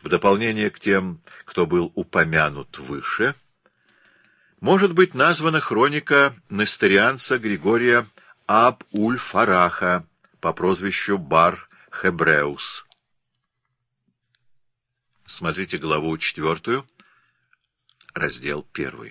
в дополнение к тем, кто был упомянут выше, может быть названа хроника несторианца Григория Аб-уль-Фараха по прозвищу Бар-Хебреус. Смотрите главу 4, раздел 1.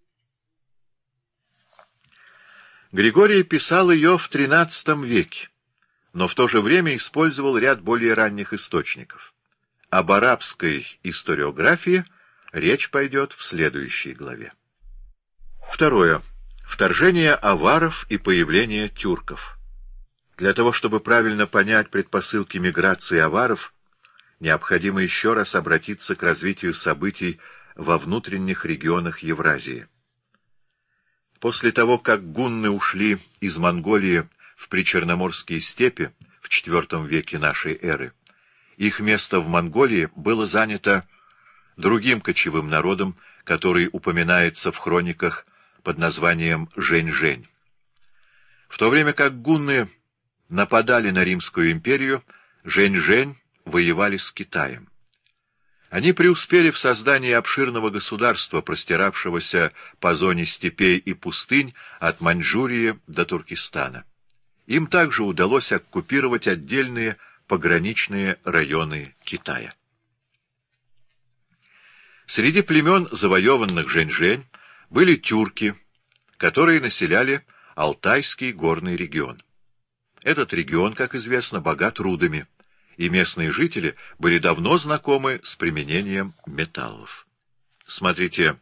Григорий писал ее в XIII веке, но в то же время использовал ряд более ранних источников. Об арабской историографии речь пойдет в следующей главе. Второе. Вторжение аваров и появление тюрков. Для того, чтобы правильно понять предпосылки миграции аваров, необходимо еще раз обратиться к развитию событий во внутренних регионах Евразии. После того, как гунны ушли из Монголии в причерноморские степи в IV веке нашей эры, их место в Монголии было занято другим кочевым народом, который упоминается в хрониках под названием Жень-Жень. В то время как гунны нападали на Римскую империю, Жень-Жень воевали с Китаем. Они преуспели в создании обширного государства, простиравшегося по зоне степей и пустынь от Маньчжурии до Туркестана. Им также удалось оккупировать отдельные пограничные районы Китая. Среди племен, завоеванных Жень-Жень, были тюрки, которые населяли Алтайский горный регион. Этот регион, как известно, богат рудами, и местные жители были давно знакомы с применением металлов. Смотрите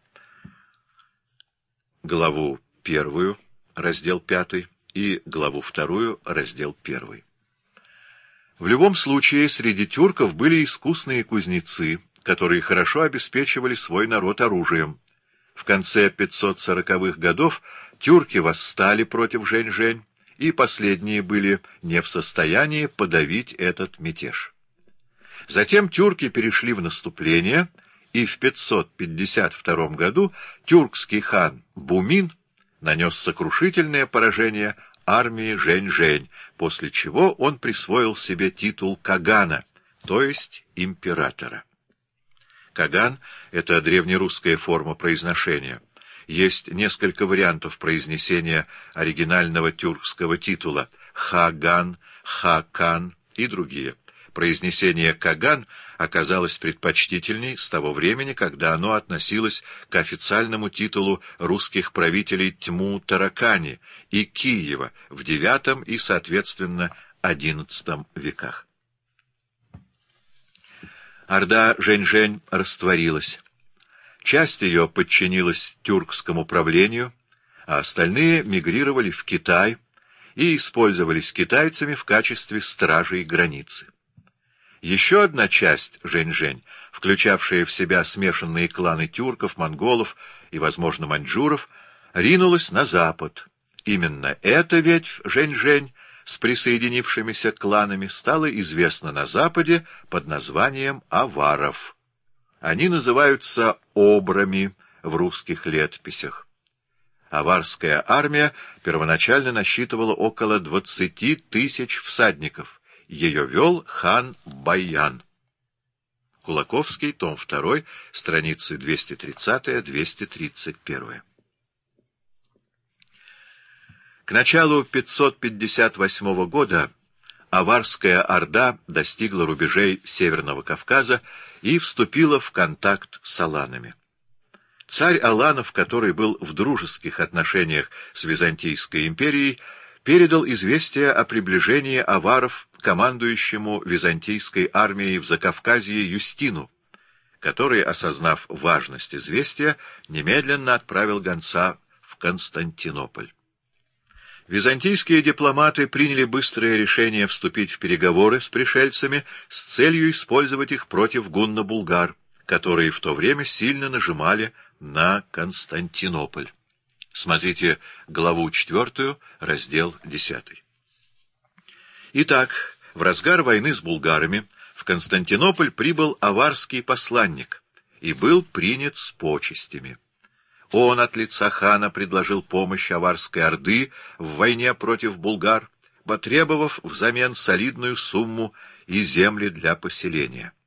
главу 1, раздел 5, и главу 2, раздел 1. В любом случае, среди тюрков были искусные кузнецы, которые хорошо обеспечивали свой народ оружием. В конце 540-х годов тюрки восстали против Жень-Жень, и последние были не в состоянии подавить этот мятеж. Затем тюрки перешли в наступление, и в 552 году тюркский хан Бумин нанес сокрушительное поражение армии Жень-Жень, после чего он присвоил себе титул Кагана, то есть императора. Каган — это древнерусская форма произношения. Есть несколько вариантов произнесения оригинального тюркского титула — Хаган, Хакан и другие. Произнесение Каган оказалось предпочтительней с того времени, когда оно относилось к официальному титулу русских правителей Тьму-Таракани и Киева в IX и, соответственно, XI веках. Орда Жень-Жень растворилась. Часть ее подчинилась тюркскому правлению, а остальные мигрировали в Китай и использовались китайцами в качестве стражей границы. Еще одна часть Жень-Жень, включавшая в себя смешанные кланы тюрков, монголов и, возможно, маньчжуров, ринулась на запад. Именно эта ветвь Жень-Жень с присоединившимися кланами стала известна на Западе под названием аваров. Они называются обрами в русских летописях. Аварская армия первоначально насчитывала около 20 тысяч всадников. Ее вел хан Баян. Кулаковский, том 2, страницы 230-231. К началу 558 года аварская орда достигла рубежей Северного Кавказа и вступила в контакт с аланами. Царь Аланов, который был в дружеских отношениях с Византийской империей, передал известие о приближении аваров командующему Византийской армией в Закавказье Юстину, который, осознав важность известия, немедленно отправил гонца в Константинополь. Византийские дипломаты приняли быстрое решение вступить в переговоры с пришельцами с целью использовать их против гунно-булгар, которые в то время сильно нажимали на Константинополь. Смотрите главу 4, раздел 10. Итак, в разгар войны с булгарами в Константинополь прибыл аварский посланник и был принят с почестями. Он от лица хана предложил помощь аварской орды в войне против булгар, потребовав взамен солидную сумму и земли для поселения.